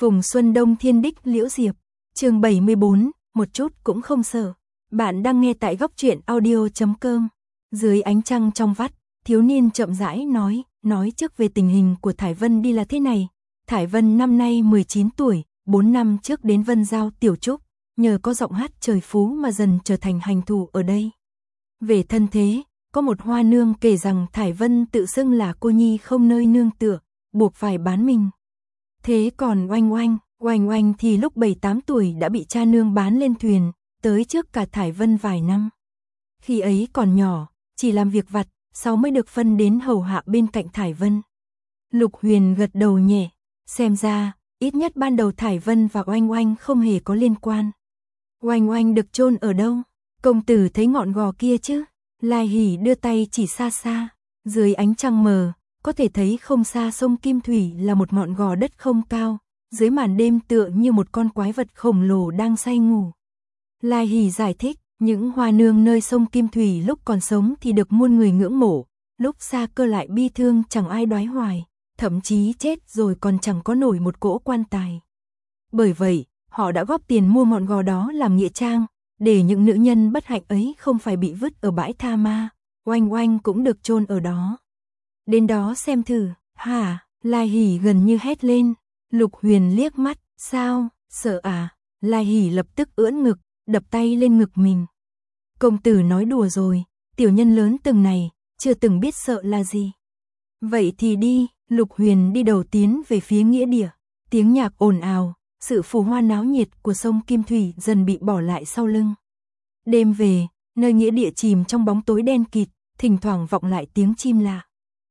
Phùng Xuân Đông Thiên Đích Liễu Diệp, chương 74, một chút cũng không sợ. Bạn đang nghe tại góc truyện audio.com. Dưới ánh trăng trong vắt, thiếu niên chậm rãi nói trước về tình hình của Thải Vân đi là thế này. Thải Vân năm nay 19 tuổi, 4 năm trước đến Vân Giao Tiểu Trúc, nhờ có giọng hát trời phú mà dần trở thành hành thủ ở đây. Về thân thế, có một hoa nương kể rằng Thải Vân tự xưng là cô nhi không nơi nương tựa, buộc phải bán mình. Thế còn Oanh Oanh thì lúc 7-8 tuổi đã bị cha nương bán lên thuyền, tới trước cả Thải Vân vài năm. Khi ấy còn nhỏ, chỉ làm việc vặt, sau mới được phân đến hầu hạ bên cạnh Thải Vân. Lục Huyền gật đầu nhẹ, xem ra, ít nhất ban đầu Thải Vân và Oanh Oanh không hề có liên quan. Oanh Oanh được chôn ở đâu? Công tử thấy ngọn gò kia chứ? Lai Hỷ đưa tay chỉ xa xa, dưới ánh trăng mờ, có thể thấy không xa sông Kim Thủy là một ngọn gò đất không cao, dưới màn đêm tựa như một con quái vật khổng lồ đang say ngủ. Lai Hỷ giải thích, những hoa nương nơi sông Kim Thủy lúc còn sống thì được muôn người ngưỡng mộ, lúc xa cơ lại bi thương chẳng ai đoái hoài, thậm chí chết rồi còn chẳng có nổi một cỗ quan tài. Bởi vậy, họ đã góp tiền mua ngọn gò đó làm nghĩa trang, để những nữ nhân bất hạnh ấy không phải bị vứt ở bãi tha ma. Oanh Oanh cũng được chôn ở đó. Đến đó xem thử. Hả? Lai Hỷ gần như hét lên. Lục Huyền liếc mắt. Sao? Sợ à? Lai Hỷ lập tức ưỡn ngực, đập tay lên ngực mình. Công tử nói đùa rồi, tiểu nhân lớn từng này, chưa từng biết sợ là gì. Vậy thì đi. Lục Huyền đi đầu tiến về phía nghĩa địa. Tiếng nhạc ồn ào, sự phù hoa náo nhiệt của sông Kim Thủy dần bị bỏ lại sau lưng. Đêm về, nơi nghĩa địa chìm trong bóng tối đen kịt, thỉnh thoảng vọng lại tiếng chim lạ.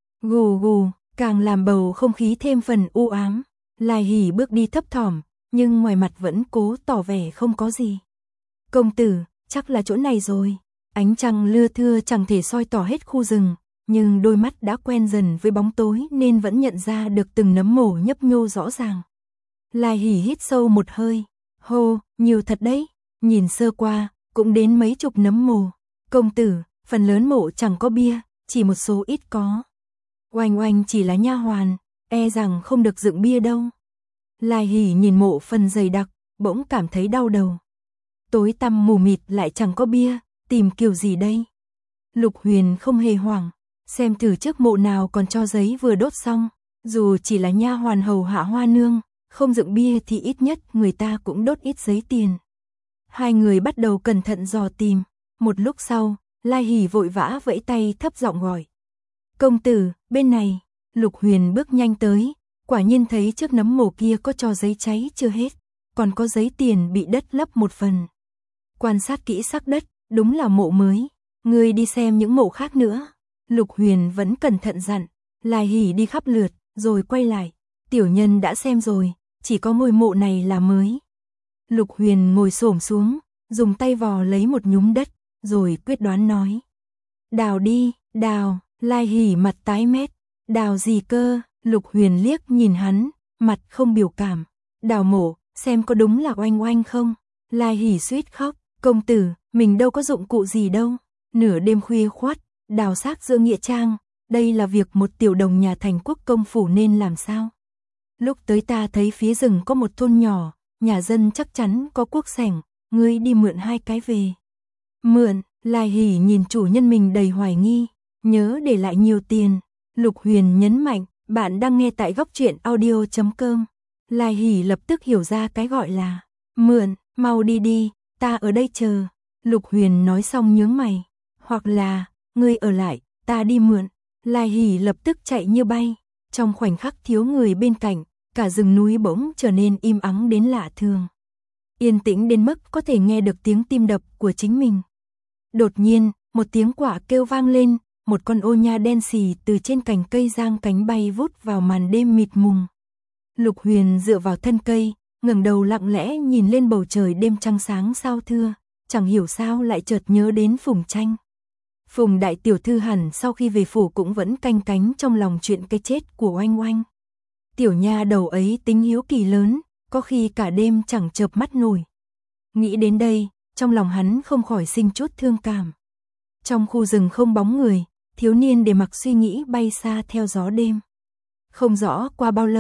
Gù gù, càng làm bầu không khí thêm phần u ám. Lai Hỷ bước đi thấp thỏm, nhưng ngoài mặt vẫn cố tỏ vẻ không có gì. Công tử, chắc là chỗ này rồi. Ánh trăng lưa thưa chẳng thể soi tỏ hết khu rừng, nhưng đôi mắt đã quen dần với bóng tối nên vẫn nhận ra được từng nấm mồ nhấp nhô rõ ràng. Lai Hỷ hít sâu một hơi. Hô, nhiều thật đấy. Nhìn sơ qua, cũng đến mấy chục nấm mồ. Công tử, phần lớn mộ chẳng có bia, chỉ một số ít có. Oanh Oanh chỉ là nha hoàn, e rằng không được dựng bia đâu. Lai Hỷ nhìn mộ phần dày đặc, bỗng cảm thấy đau đầu. Tối tăm mù mịt lại chẳng có bia, tìm kiểu gì đây? Lục Huyền không hề hoảng, xem thử trước mộ nào còn cho giấy vừa đốt xong, dù chỉ là nha hoàn hầu hạ hoa nương, không dựng bia thì ít nhất người ta cũng đốt ít giấy tiền. Hai người bắt đầu cẩn thận dò tìm, một lúc sau, Lai Hỷ vội vã vẫy tay thấp giọng gọi. Công tử, bên này. Lục Huyền bước nhanh tới, quả nhiên thấy trước nấm mồ kia có tro giấy cháy chưa hết, còn có giấy tiền bị đất lấp một phần. Quan sát kỹ xác đất, đúng là mộ mới. Ngươi đi xem những mộ khác nữa. Lục Huyền vẫn cẩn thận dặn. Lai Hỷ đi khắp lượt, rồi quay lại. Tiểu nhân đã xem rồi, chỉ có ngôi mộ này là mới. Lục Huyền ngồi xổm xuống, dùng tay vò lấy một nhúm đất, rồi quyết đoán nói. Đào đi, đào. Lai Hỷ mặt tái mét. Đào gì cơ? Lục Huyền liếc nhìn hắn, mặt không biểu cảm. Đào mộ, xem có đúng là Oanh Oanh không? Lai Hỷ suýt khóc. Công tử, mình đâu có dụng cụ gì đâu. Nửa đêm khuya khoắt, đào xác giữa nghĩa trang, đây là việc một tiểu đồng nhà thành quốc công phủ nên làm sao? Lúc tới ta thấy phía rừng có một thôn nhỏ, nhà dân chắc chắn có cuốc sẻng, ngươi đi mượn 2 cái về. Mượn? Lai Hỷ nhìn chủ nhân mình đầy hoài nghi, nhớ để lại nhiều tiền. Lục Huyền nhấn mạnh, bạn đang nghe tại góc truyện audio.com. Lai Hỷ lập tức hiểu ra cái gọi là mượn, mau đi đi, ta ở đây chờ. Lục Huyền nói xong nhướng mày, hoặc là, ngươi ở lại, ta đi mượn. Lai Hỷ lập tức chạy như bay, trong khoảnh khắc thiếu người bên cạnh, cả rừng núi bỗng trở nên im ắng đến lạ thường. Yên tĩnh đến mức có thể nghe được tiếng tim đập của chính mình. Đột nhiên, một tiếng quạ kêu vang lên, một con ô nha đen xì từ trên cành cây giang cánh bay vút vào màn đêm mịt mùng. Lục Huyền dựa vào thân cây, ngẩng đầu lặng lẽ nhìn lên bầu trời đêm trăng sáng sao thưa, chẳng hiểu sao lại chợt nhớ đến Phùng Tranh. Phùng đại tiểu thư hẳn sau khi về phủ cũng vẫn canh cánh trong lòng chuyện cái chết của Oanh Oanh. Tiểu nha đầu ấy tính hiếu kỳ lớn, có khi cả đêm chẳng chợp mắt nổi. Nghĩ đến đây, trong lòng hắn không khỏi sinh chút thương cảm. Trong khu rừng không bóng người, thiếu niên để mặc suy nghĩ bay xa theo gió đêm. Không rõ qua bao lâu,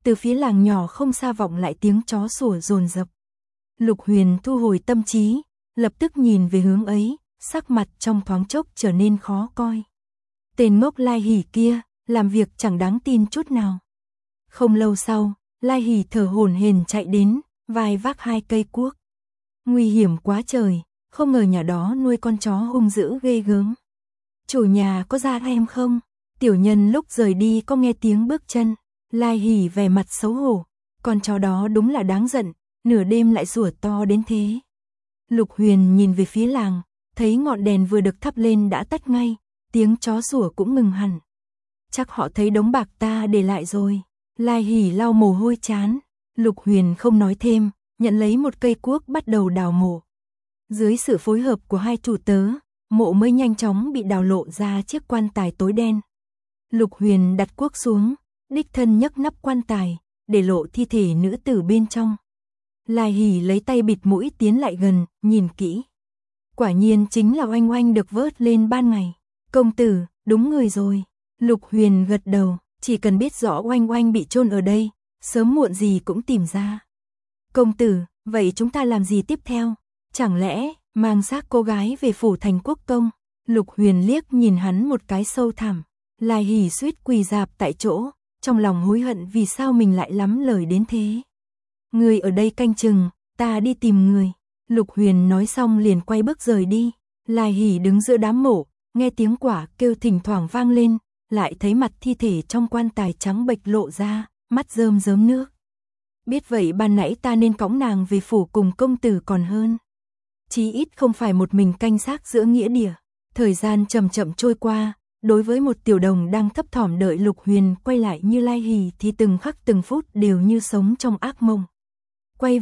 từ phía làng nhỏ không xa vọng lại tiếng chó sủa dồn dập. Lục Huyền thu hồi tâm trí, lập tức nhìn về hướng ấy, sắc mặt trong thoáng chốc trở nên khó coi. Tên ngốc Lai Hỷ kia, làm việc chẳng đáng tin chút nào. Không lâu sau, Lai Hỷ thở hổn hển chạy đến, vai vác 2 cây cuốc. Nguy hiểm quá trời, không ngờ nhà đó nuôi con chó hung dữ ghê gớm. Chủ nhà có ra em không? Tiểu nhân lúc rời đi có nghe tiếng bước chân. Lai Hỷ vẻ mặt xấu hổ, con chó đó đúng là đáng giận, nửa đêm lại sủa to đến thế. Lục Huyền nhìn về phía làng, thấy ngọn đèn vừa được thắp lên đã tắt ngay, tiếng chó sủa cũng ngừng hẳn. Chắc họ thấy đống bạc ta để lại rồi. Lai Hỷ lau mồ hôi chán, Lục Huyền không nói thêm, nhận lấy một cây cuốc bắt đầu đào mộ. Dưới sự phối hợp của 2 chủ tớ, mộ mới nhanh chóng bị đào lộ ra chiếc quan tài tối đen. Lục Huyền đặt cuốc xuống, đích thân nhấc nắp quan tài, để lộ thi thể nữ tử bên trong. Lai Hỷ lấy tay bịt mũi tiến lại gần, nhìn kỹ. Quả nhiên chính là Oanh Oanh được vớt lên ban ngày. Công tử, đúng người rồi. Lục Huyền gật đầu, chỉ cần biết rõ Oanh Oanh bị chôn ở đây, sớm muộn gì cũng tìm ra. Công tử, vậy chúng ta làm gì tiếp theo? Chẳng lẽ mang xác cô gái về phủ thành quốc công? Lục Huyền liếc nhìn hắn một cái sâu thẳm. Lai Hỷ suýt quỳ rạp tại chỗ, trong lòng hối hận vì sao mình lại lắm lời đến thế. Người ở đây canh chừng, ta đi tìm người. Lục Huyền nói xong liền quay bước rời đi. Lai Hỷ đứng giữa đám mộ, nghe tiếng quả kêu thỉnh thoảng vang lên, lại thấy mặt thi thể trong quan tài trắng bệch lộ ra, mắt rơm rớm nước. Biết vậy ban nãy ta nên cõng nàng về phủ cùng công tử còn hơn. Chí ít không phải một mình canh xác giữa nghĩa địa. Thời gian chậm chậm trôi qua, đối với một tiểu đồng đang thấp thỏm đợi Lục Huyền quay lại như Lai Hỷ thì từng khắc từng phút đều như sống trong ác mộng. Quay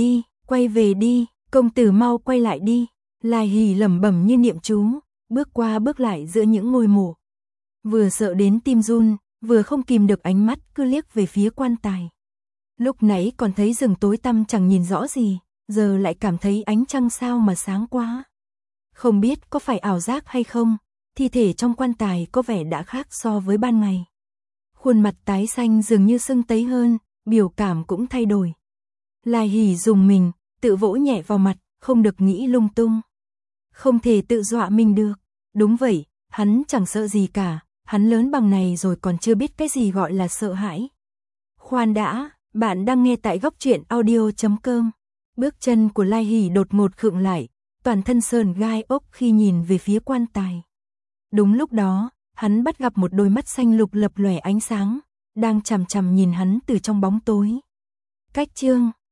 về đi, công tử mau quay lại đi. Lai Hỷ lẩm bẩm như niệm chú, bước qua bước lại giữa những ngôi mộ. Vừa sợ đến tim run, vừa không kìm được ánh mắt cứ liếc về phía quan tài. Lúc nãy còn thấy rừng tối tăm chẳng nhìn rõ gì, giờ lại cảm thấy ánh trăng sao mà sáng quá. Không biết có phải ảo giác hay không, thi thể trong quan tài có vẻ đã khác so với ban ngày. Khuôn mặt tái xanh dường như sưng tấy hơn, biểu cảm cũng thay đổi. Lai Hỷ dùng mình, tự vỗ nhẹ vào mặt, không được nghĩ lung tung. Không thể tự dọa mình được. Đúng vậy, hắn chẳng sợ gì cả, hắn lớn bằng này rồi còn chưa biết cái gì gọi là sợ hãi. Khoan đã, bạn đang nghe tại Góc Truyện Audio.com. Bước chân của Lai Hỷ đột ngột khựng lại, toàn thân sờn gai ốc khi nhìn về phía quan tài. Đúng lúc đó, hắn bắt gặp một đôi mắt xanh lục lập lòe ánh sáng, đang chằm chằm nhìn hắn từ trong bóng tối. Cách chương